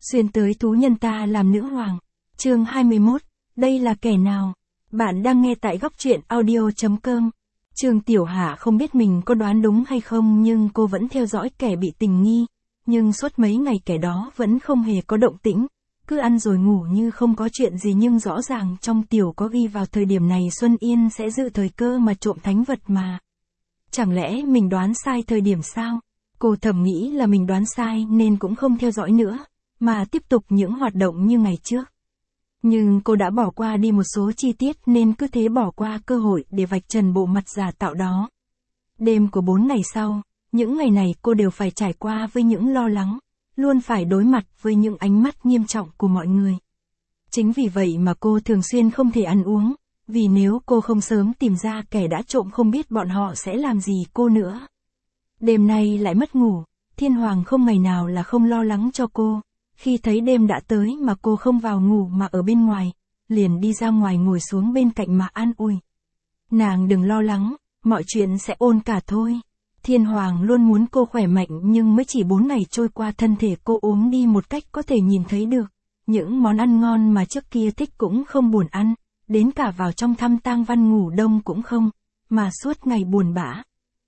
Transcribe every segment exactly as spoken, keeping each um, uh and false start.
Xuyên tới thú nhân ta làm nữ hoàng. Chương hai mươi mốt, đây là kẻ nào? Bạn đang nghe tại góc truyện audio chấm com. Trương Tiểu Hạ không biết mình có đoán đúng hay không nhưng cô vẫn theo dõi kẻ bị tình nghi. Nhưng suốt mấy ngày kẻ đó vẫn không hề có động tĩnh, cứ ăn rồi ngủ như không có chuyện gì, nhưng rõ ràng trong tiểu có ghi vào thời điểm này Xuân Yên sẽ dự thời cơ mà trộm thánh vật mà. Chẳng lẽ mình đoán sai thời điểm sao? Cô thầm nghĩ là mình đoán sai nên cũng không theo dõi nữa, mà tiếp tục những hoạt động như ngày trước. Nhưng cô đã bỏ qua đi một số chi tiết nên cứ thế bỏ qua cơ hội để vạch trần bộ mặt giả tạo đó. Đêm của bốn ngày sau, những ngày này cô đều phải trải qua với những lo lắng, luôn phải đối mặt với những ánh mắt nghiêm trọng của mọi người. Chính vì vậy mà cô thường xuyên không thể ăn uống, vì nếu cô không sớm tìm ra kẻ đã trộm không biết bọn họ sẽ làm gì cô nữa. Đêm nay lại mất ngủ, Thiên Hoàng không ngày nào là không lo lắng cho cô. Khi thấy đêm đã tới mà cô không vào ngủ mà ở bên ngoài, liền đi ra ngoài ngồi xuống bên cạnh mà an ủi. Nàng đừng lo lắng, mọi chuyện sẽ ổn cả thôi. Thiên Hoàng luôn muốn cô khỏe mạnh nhưng mới chỉ bốn ngày trôi qua thân thể cô ốm đi một cách có thể nhìn thấy được. Những món ăn ngon mà trước kia thích cũng không buồn ăn, đến cả vào trong thăm tang văn ngủ đông cũng không, mà suốt ngày buồn bã.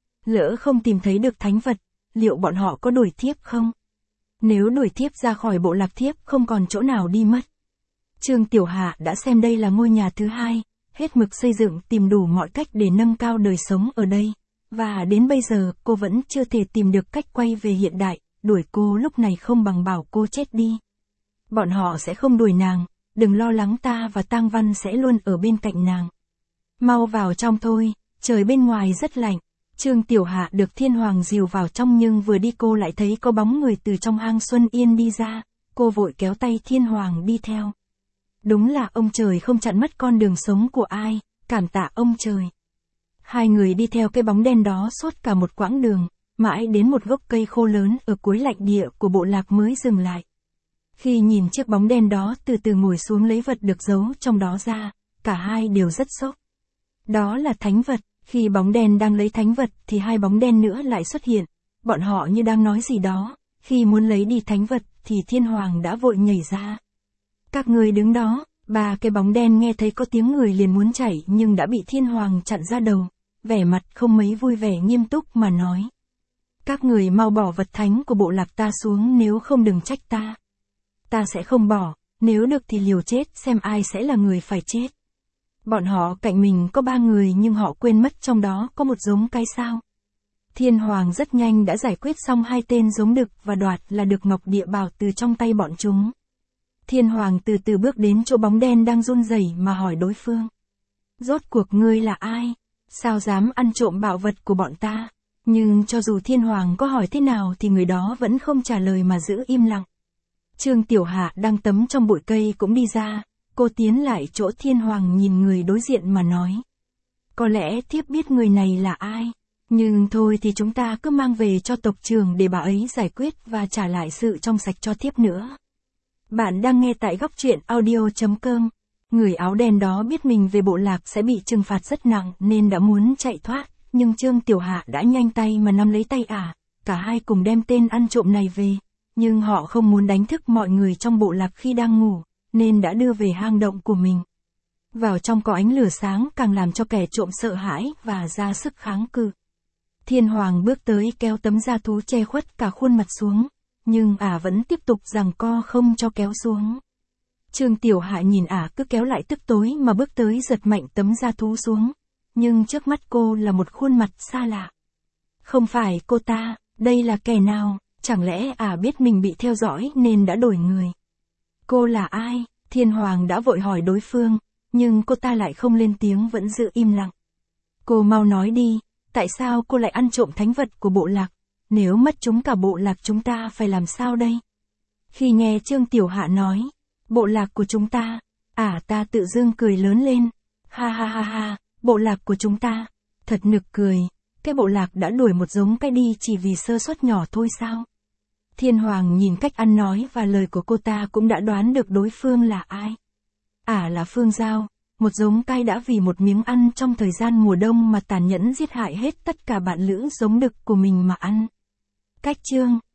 Lỡ không tìm thấy được thánh vật, liệu bọn họ có đuổi thiếp không? Nếu đuổi thiếp ra khỏi bộ lạc thiếp không còn chỗ nào đi mất. Trương Tiểu Hạ đã xem đây là ngôi nhà thứ hai, hết mực xây dựng tìm đủ mọi cách để nâng cao đời sống ở đây. Và đến bây giờ cô vẫn chưa thể tìm được cách quay về hiện đại, đuổi cô lúc này không bằng bảo cô chết đi. Bọn họ sẽ không đuổi nàng, đừng lo lắng, ta và Tang Văn sẽ luôn ở bên cạnh nàng. Mau vào trong thôi, trời bên ngoài rất lạnh. Trương Tiểu Hạ được Thiên Hoàng dìu vào trong nhưng vừa đi cô lại thấy có bóng người từ trong hang Xuân Yên đi ra, cô vội kéo tay Thiên Hoàng đi theo. Đúng là ông trời không chặn mất con đường sống của ai, cảm tạ ông trời. Hai người đi theo cái bóng đen đó suốt cả một quãng đường, mãi đến một gốc cây khô lớn ở cuối lãnh địa của bộ lạc mới dừng lại. Khi nhìn chiếc bóng đen đó từ từ ngồi xuống lấy vật được giấu trong đó ra, cả hai đều rất sốc. Đó là thánh vật. Khi bóng đen đang lấy thánh vật thì hai bóng đen nữa lại xuất hiện, bọn họ như đang nói gì đó, khi muốn lấy đi thánh vật thì Thiên Hoàng đã vội nhảy ra. Các người đứng đó, ba cái bóng đen nghe thấy có tiếng người liền muốn chạy nhưng đã bị Thiên Hoàng chặn ra đầu, vẻ mặt không mấy vui vẻ nghiêm túc mà nói. Các người mau bỏ vật thánh của bộ lạc ta xuống, nếu không đừng trách ta. Ta sẽ không bỏ, nếu được thì liều chết xem ai sẽ là người phải chết. Bọn họ cạnh mình có ba người nhưng họ quên mất trong đó có một giống cái sao. Thiên Hoàng rất nhanh đã giải quyết xong hai tên giống đực và đoạt là được ngọc địa bảo từ trong tay bọn chúng. Thiên Hoàng từ từ bước đến chỗ bóng đen đang run rẩy mà hỏi đối phương. Rốt cuộc ngươi là ai? Sao dám ăn trộm bảo vật của bọn ta? Nhưng cho dù Thiên Hoàng có hỏi thế nào thì người đó vẫn không trả lời mà giữ im lặng. Trương Tiểu Hạ đang tấm trong bụi cây cũng đi ra. Cô tiến lại chỗ Thiên Hoàng nhìn người đối diện mà nói. Có lẽ thiếp biết người này là ai, nhưng thôi thì chúng ta cứ mang về cho tộc trưởng để bà ấy giải quyết và trả lại sự trong sạch cho thiếp nữa. Bạn đang nghe tại góc truyện audio chấm com. Người áo đen đó biết mình về bộ lạc sẽ bị trừng phạt rất nặng nên đã muốn chạy thoát, nhưng Trương Tiểu Hạ đã nhanh tay mà nắm lấy tay ả, cả hai cùng đem tên ăn trộm này về, nhưng họ không muốn đánh thức mọi người trong bộ lạc khi đang ngủ, nên đã đưa về hang động của mình. Vào trong có ánh lửa sáng càng làm cho kẻ trộm sợ hãi và ra sức kháng cự. Thiên Hoàng bước tới kéo tấm da thú che khuất cả khuôn mặt xuống, nhưng ả vẫn tiếp tục giằng co không cho kéo xuống. Trương Tiểu Hạ nhìn ả cứ kéo lại tức tối mà bước tới giật mạnh tấm da thú xuống, nhưng trước mắt cô là một khuôn mặt xa lạ. Không phải cô ta, đây là kẻ nào, chẳng lẽ ả biết mình bị theo dõi nên đã đổi người. Cô là ai? Thiên Hoàng đã vội hỏi đối phương, nhưng cô ta lại không lên tiếng, vẫn giữ im lặng. Cô mau nói đi, tại sao cô lại ăn trộm thánh vật của bộ lạc? Nếu mất chúng cả bộ lạc chúng ta phải làm sao đây? Khi nghe Trương Tiểu Hạ nói, bộ lạc của chúng ta, ả ta tự dưng cười lớn lên. Ha ha ha ha, bộ lạc của chúng ta. Thật nực cười, cái bộ lạc đã đuổi một giống cái đi chỉ vì sơ suất nhỏ thôi sao? Thiên Hoàng nhìn cách ăn nói và lời của cô ta cũng đã đoán được đối phương là ai. Ả à là Phương Giao, một giống cai đã vì một miếng ăn trong thời gian mùa đông mà tàn nhẫn giết hại hết tất cả bạn lữ giống đực của mình mà ăn. Cách chương